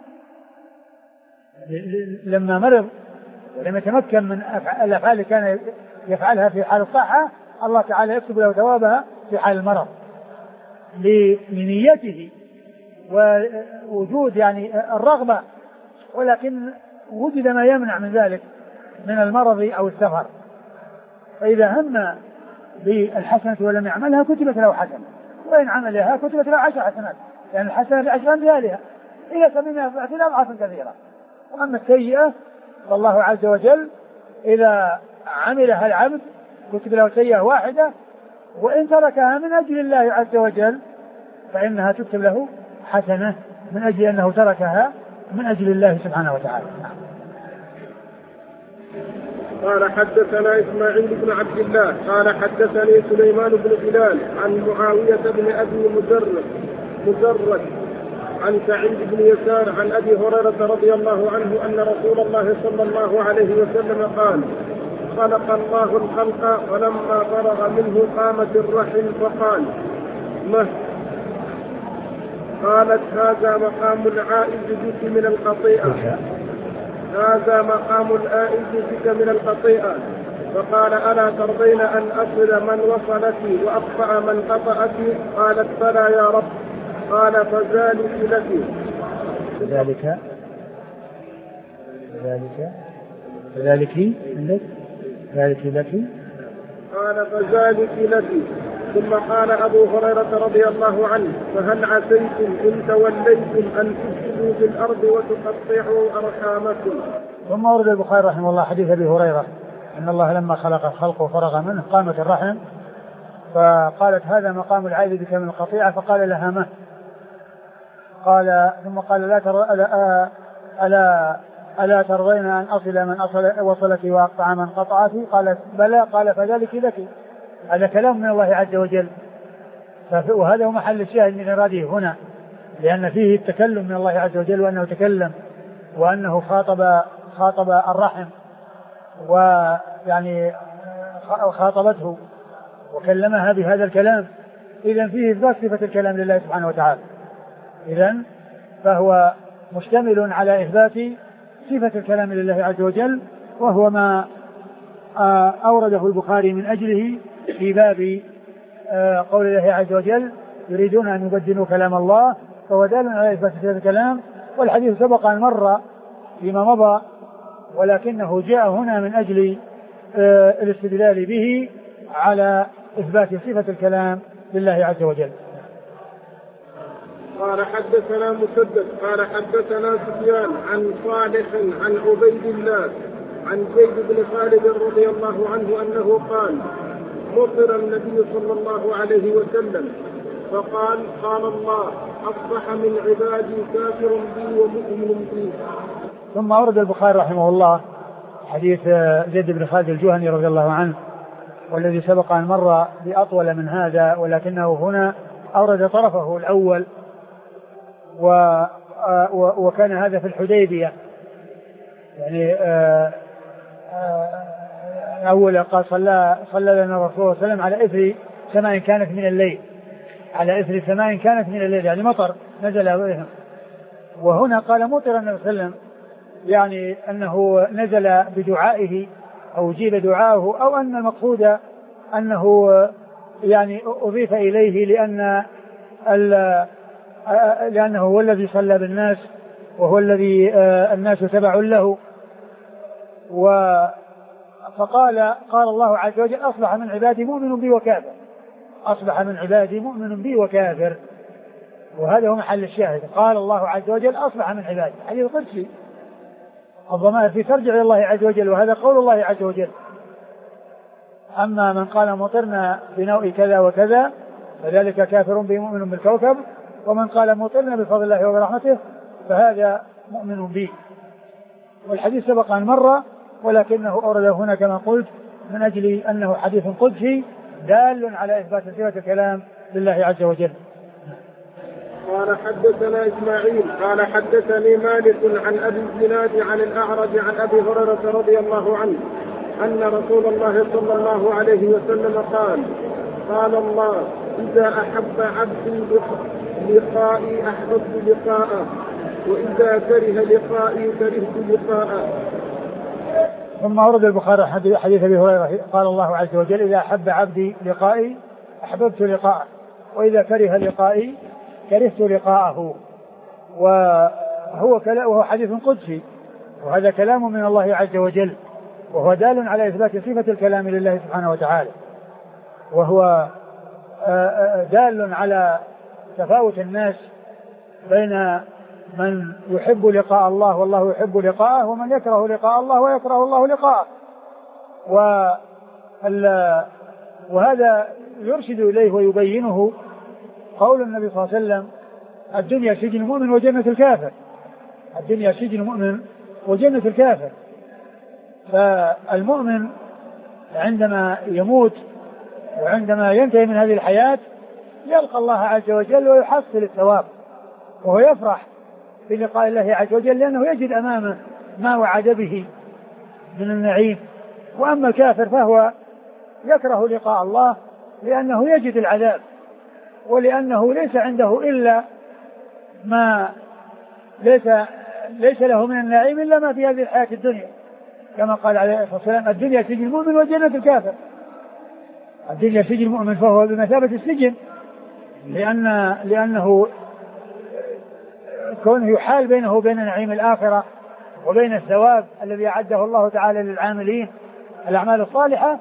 لما مرض ولم يتمكن من الأفعال اللي كان يفعلها في حال الصحة، الله تعالى يكتب له ثوابها في حال المرض لنيته ووجود يعني الرغبة، ولكن وجد ما يمنع من ذلك من المرض أو السفر. فإذا هم بالحسنة ولم يعملها كتبت له حسنة، وإن عملها كتبت له عشر حسنات، لأن يعني الحسنة بعشر أمثالها إلى سبعمائة ضعف إلى أضعاف كثيرة. وأما السيئة فالله عز وجل إذا عملها العبد كتب له سيئة واحدة، وإن تركها من أجل الله عز وجل فإنها تكتب له حسنة من أجل أنه تركها من أجل الله سبحانه وتعالى. قال حدثنا إسماعيل بن عبد الله قال حدثني سليمان بن بلال عن معاوية بن أبي مزرد مزرد عن سعيد بن يسار عن أبي هريرة رضي الله عنه أن رسول الله صلى الله عليه وسلم قال: خلق الله الخلق فلما فرغ منه قامت الرحم فقال: مه؟ قالت: هذا مقام العائد بك من القطيئة هذا مقام العائد بك من القطيئة. فقال: ألا ترضين أن أصل من وصلك وأقطع من قطعك؟ قالت: بلى يا رب. قال: فذلك لك فذلك فذلك فذلك عندك ذلك لك قال: فذلك لك. ثم قال أبو هريرة رضي الله عنه: فهل عسيتم إن توليتم أن تفسدوا في الأرض وتقطعوا أرحامكم؟ ثم ورد البخاري رحمه الله حديث أبي هريرة أن الله لما خلق الخلق وفرغ منه قامت الرحم، فقالت: هذا مقام العائد بك من القطيعة. فقال لها: مه؟ قال ثم قال: لا تر... ألا... ألا ألا ترضين أن أصل من أصل وصلك وأقطع من قطعك؟ قالت: بلى. قال: فذلك لك. هذا كلام من الله عز وجل، وهذا هو محل الشاهد من إراده هنا، لأن فيه التكلم من الله عز وجل، وأنه تكلم وأنه خاطب خاطب الرحم ويعني خاطبته وكلمها بهذا الكلام. إذن فيه إثبات صفة الكلام لله سبحانه وتعالى، إذن فهو مشتمل على إثبات صفة الكلام لله عز وجل، وهو ما أورده البخاري من أجله في باب قول الله عز وجل: يريدون أن يبدلوا كلام الله، فهو دال على إثبات صفة الكلام. والحديث سبق أن مر فيما مضى، ولكنه جاء هنا من أجل الاستدلال به على إثبات صفة الكلام لله عز وجل. قال: حدثنا مسدد قال حدثنا سفيان عن صالح عن عبيد الله عن زيد بن خالد رضي الله عنه أنه قال: مطر النبي صلى الله عليه وسلم فقال: قال الله: أصبح من عبادي كافر بي ومؤمن بي. ثم أورد البخاري رحمه الله حديث زيد بن خالد الجهني رضي الله عنه، والذي سبق أن مر بأطول من هذا، ولكنه هنا أورد طرفه الأول، و وكان هذا في الحديبية. يعني أولا قال: صلى صلى لنا الرسول صلى الله عليه وسلم على إثر سماء كانت من الليل، على إثر سماء كانت من الليل، يعني مطر نزل بهم. وهنا قال: مطر النبي صلى الله عليه وسلم، يعني أنه نزل بدعائه أو جيب دعاءه، أو أن المقصود أنه يعني أضيف إليه لأن لأنه هو الذي صلى بالناس وهو الذي الناس تبع له. فقال قال الله عز وجل أصبح من عبادي مؤمن بي وكافر، أصبح من عبادي مؤمن بي وكافر، وهذا هو محل الشاهد. قال الله عز وجل أصبح من عبادي، حديث قدسي، الضمائر في ترجع إلى الله عز وجل، وهذا قول الله عز وجل. أما من قال مطرنا بنوء كذا وكذا فذلك كافر به مؤمن بالكوكب، ومن قال مطرنا بفضل الله وبرحمته فهذا مؤمن به. والحديث سبق أن مر، ولكنه أورد هنا كما قلت من أجل أنه حديث قدسي دال على إثبات صفة الكلام لله عز وجل. قال حدثنا إسماعيل قال حدثني مالك عن أبي الزناد عن الأعرج عن أبي هريرة رضي الله عنه أن رسول الله صلى الله عليه وسلم قال قال الله إذا أحب عبدي لقائي أحببت لقاءه وإذا كره لقائي كرهت لقاءه. ثم أورد البخاري حديث أبي هريرة قال الله عز وجل إذا أحب عبدي لقائي أحببت لقاءه وإذا كره لقائي كرهت لقاءه. وهو, وهو حديث قدسي، وهذا كلام من الله عز وجل، وهو دال على إثبات صفة الكلام لله سبحانه وتعالى، وهو دال على تفاوت الناس بين من يحب لقاء الله والله يحب لقاءه، ومن يكره لقاء الله ويكره الله لقاءه. وهذا يرشد إليه ويبينه قول النبي صلى الله عليه وسلم الدنيا سجن المؤمن وجنة الكافر، الدنيا سجن المؤمن وجنة الكافر. فالمؤمن عندما يموت وعندما ينتهي من هذه الحياة يلقى الله عز وجل ويحصل الثواب، وهو يفرح بلقاء الله عز وجل لأنه يجد أمامه ما وعد به من النعيم. وأما الكافر فهو يكره لقاء الله لأنه يجد العذاب، ولأنه ليس عنده إلا ما ليس, ليس له من النعيم إلا ما في هذه الحياة الدنيا، كما قال عليه الصلاة والسلام الدنيا سجن المؤمن وجنة الكافر. الدنيا سجن المؤمن فهو بمثابة السجن، لأن لأنه كونه يحال بينه وبين نعيم الآخرة وبين الثواب الذي أعده الله تعالى للعاملين الأعمال الصالحة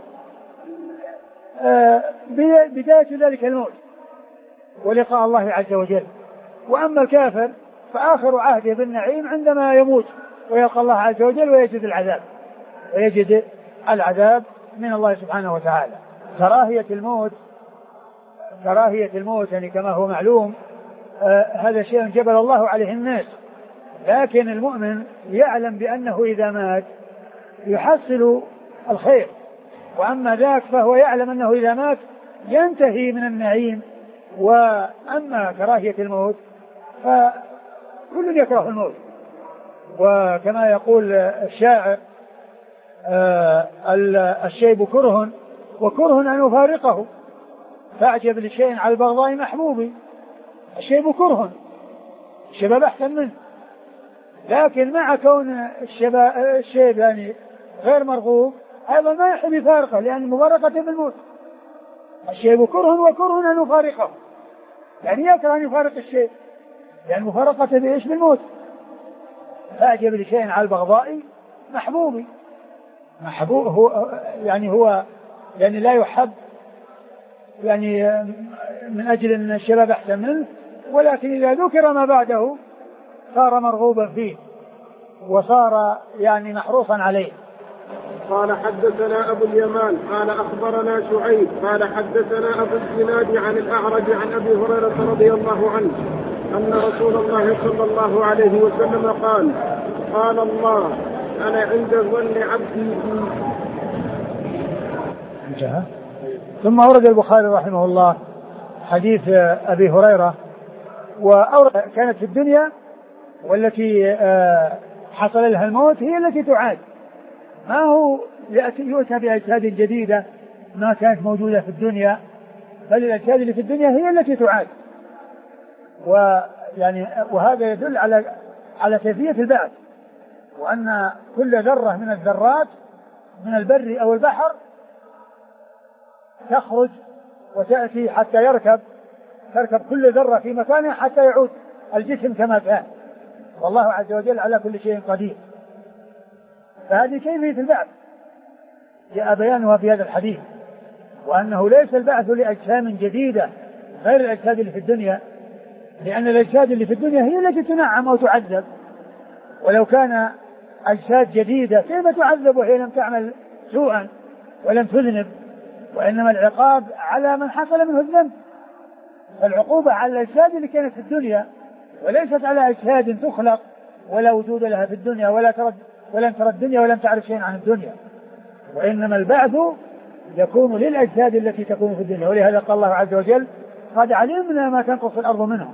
بداية ذلك الموت ولقاء الله عز وجل. وأما الكافر فآخر عهده بالنعيم عندما يموت ويلقى الله عز وجل ويجد العذاب ويجد العذاب من الله سبحانه وتعالى. كراهية الموت كراهية الموت يعني كما هو معلوم آه هذا شيء جبل الله عليه الناس، لكن المؤمن يعلم بأنه إذا مات يحصل الخير، وأما ذاك فهو يعلم أنه إذا مات ينتهي من النعيم. وأما كراهية الموت فكل يكره الموت، وكما يقول الشاعر آه الشيب كره وكره أن يفارقه فأعجب لشيء على البغضاء محبوبي. الشيب كره، الشباب أحسن منه، لكن مع كون الشيب يعني غير مرغوب أيضا ما يحب يفارقه لأن مفارقة بالموت. الشيب كره وكره أن يفارقه، يعني يكره أن يفارق الشيب يعني مفارقة بإيش؟ بالموت. فأعجب لشيء على البغضاء محبوبي. محبوب هو يعني هو يعني لا يحب يعني من أجل أن الشباب أحسن منه، ولكن إذا ذكر ما بعده صار مرغوبا فيه وصار يعني محروصا عليه. قال حدثنا أبو اليمان قال أخبرنا شعيب قال حدثنا أبو الزناد عن الأعرج عن أبي هريرة رضي الله عنه أن رسول الله صلى الله عليه وسلم قال قال الله أنا عند ظن عبدي انتهى. ثم أورد البخاري رحمه الله حديث أبي هريرة، وأورد كانت في الدنيا والتي حصل لها الموت هي التي تعاد، ما هو يؤتى بأجساد جديدة ما كانت موجودة في الدنيا، بل الأجساد اللي في الدنيا هي التي تعاد. ويعني وهذا يدل على على كيفية البعث، وأن كل ذرة من الذرات من البر أو البحر تخرج وتأتي حتى يركب تركب كل ذرة في مكانها حتى يعود الجسم كما كان، والله عز وجل على كل شيء قدير. فهذه كيفية البعث جاء بيانها في هذا الحديث، وأنه ليس البعث لأجسام جديدة غير الأجساد اللي في الدنيا، لأن الأجساد اللي في الدنيا هي التي تنعم أو تعذب، ولو كان أجساد جديدة كيف تعذب وهي لم تعمل سوءا ولم تذنب؟ وإنما العقاب على من حصل منه الذنب، العقوبة على الأجساد اللي كانت في الدنيا، وليست على أجساد تخلق ولا وجود لها في الدنيا ولا ترد ولن ترى الدنيا ولم تعرف شيئا عن الدنيا، وإنما البعث يكون للأجساد التي تكون في الدنيا. ولهذا قال الله عز وجل قد علمنا ما تنقص الأرض منهم.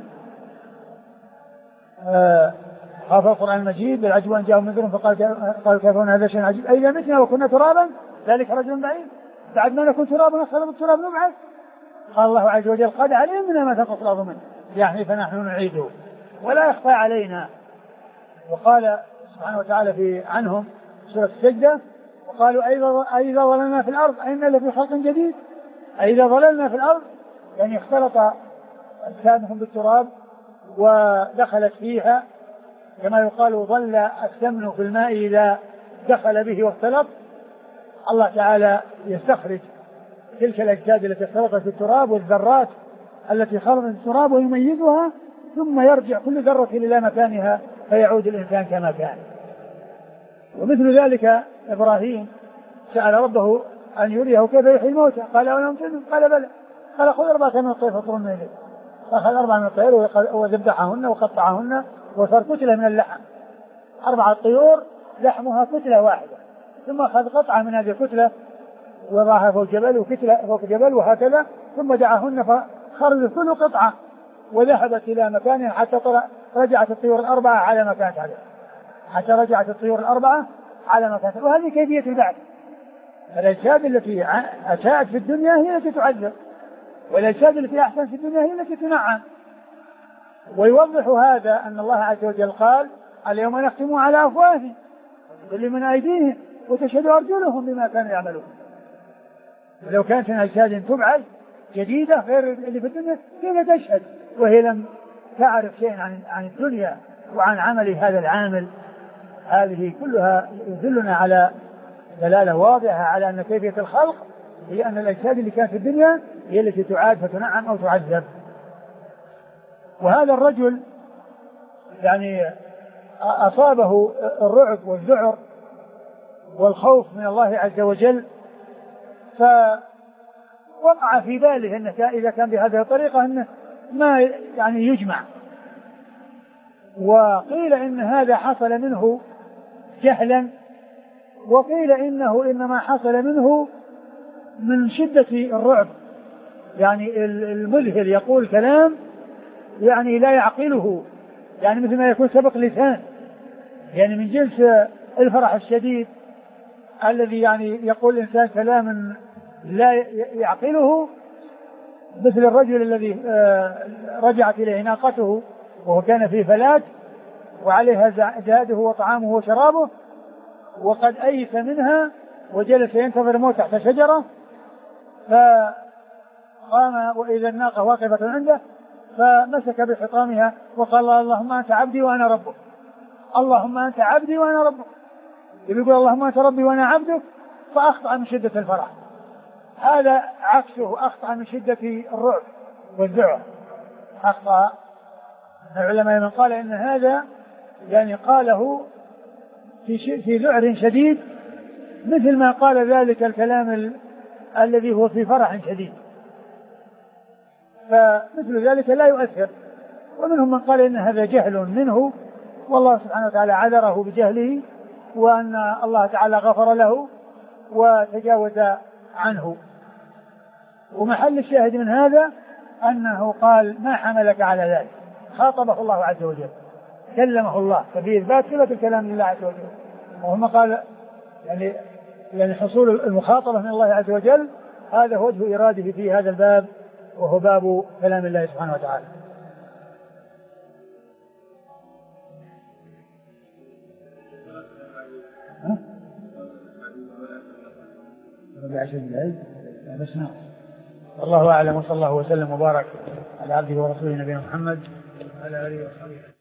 خاف آه القرآن المجيد بالعجب أن جاءهم منذر فقال قالوا كيفون هذا شيء عجيب أئذا متنا وكنا ترابا ذلك رجل بعيد بعد ما نكون ترابا نخلق بالتراب نبعث. قال الله عز وجل قد علمنا ما تنقص الأرض منهم يعني فنحن نعيده ولا يخفى علينا. وقال سبحانه وتعالى في عنهم سورة السجدة وقالوا أئذا ضللنا في الأرض أئنا لفي خلق جديد. أئذا ضللنا في الأرض يعني اختلط أجسادهم بالتراب ودخلت فيها، كما يقال ظل السمن في الماء إذا دخل به واختلط. الله تعالى يستخرج تلك الأجساد التي اختلطت في التراب والذرات التي خلطت في التراب ويميزها، ثم يرجع كل ذرة إلى مكانها فيعود الإنسان كما كان. ومثل ذلك إبراهيم سأل ربه أن يريه كيف يحيي الموتى قال أولم تؤمن قال بلى قال خذ أربعة من الطير فاطرهن إليك فأخذ أربعة من الطير وذبحهن وقطعهن وصار كتلة من اللحم، أربعة طيور لحمها كتلة واحدة، ثم أخذ قطعة من هذه الكتلة وضعها فوق جبل وكتلة فوق جبل وهكذا، ثم دعاهن فخرج كل قطعة وذهبت إلى مكانها حتى رجعت الطيور الأربعة على ما كانت عليه، حتى رجعت الطيور الأربعة على ما كانت. وهذه كيفية البعث. الأجساد التي أساءت في الدنيا هي التي تعذب، والأجساد التي أحسن في الدنيا هي التي تنعم. ويوضح هذا أن الله عز وجل قال اليوم نختم على أفواههم وتكلمنا من أيديهم وتشهد أرجلهم بما كانوا يعملون. لو كانت الأجساد تبعث جديدة غير اللي في الدنيا كيف تشهد وهي لم تعرف شيئا عن عن الدنيا وعن عمل هذا العامل؟ هذه كلها يدلنا على دلالة واضحة على أن كيفية الخلق هي أن الأجساد اللي كانت في الدنيا هي التي تعاد فتنعم أو تعذب. وهذا الرجل يعني أصابه الرعب والذعر والخوف من الله عز وجل، فوقع في باله أنه إذا كان بهذه الطريقة أنه ما يعني يجمع. وقيل إن هذا حصل منه جهلا، وقيل إنه إنما حصل منه من شدة الرعب، يعني المذهل يقول كلام يعني لا يعقله، يعني مثل ما يكون سبق لسان، يعني من جنس الفرح الشديد الذي يعني يقول الإنسان كلام لا يعقله، مثل الرجل الذي رجعت إليه ناقته وهو كان في فلات وعليها زاده وطعامه وشرابه وقد أيس منها وجلس ينتظر الموت تحت شجرة، فقام وإذا الناقة واقفة عنده فمسك بحطامها وقال اللهم أنت عبدي وأنا ربك، اللهم أنت عبدي وأنا ربك، يقول اللهم أنت ربي وأنا عبدك، فأخطأ من شدة الفرح. هذا عكسه، أخطأ من شدة الرعب والذعر، أخطأ. العلماء من قال إن هذا يعني قاله في في ذعر شديد مثل ما قال ذلك الكلام ال... الذي هو في فرح شديد، فمثل ذلك لا يؤثر. ومنهم من قال إن هذا جهل منه والله سبحانه وتعالى عذره بجهله وأن الله تعالى غفر له وتجاوز عنه. ومحل الشاهد من هذا أنه قال ما حملك على ذلك، خاطبه الله عز وجل، كلمه الله، ففي إثبات صفة الكلام لله عز وجل. وهم قال يعني يعني حصول المخاطبة من الله عز وجل هذا وجه إراده في هذا الباب، وهو باب كلام الله سبحانه وتعالى. ها؟ بعشر دقائق بس ناقص الله أعلم، وصلى الله وسلم وبارك على عبده ورسوله نبينا محمد وعلى آله وصحبه.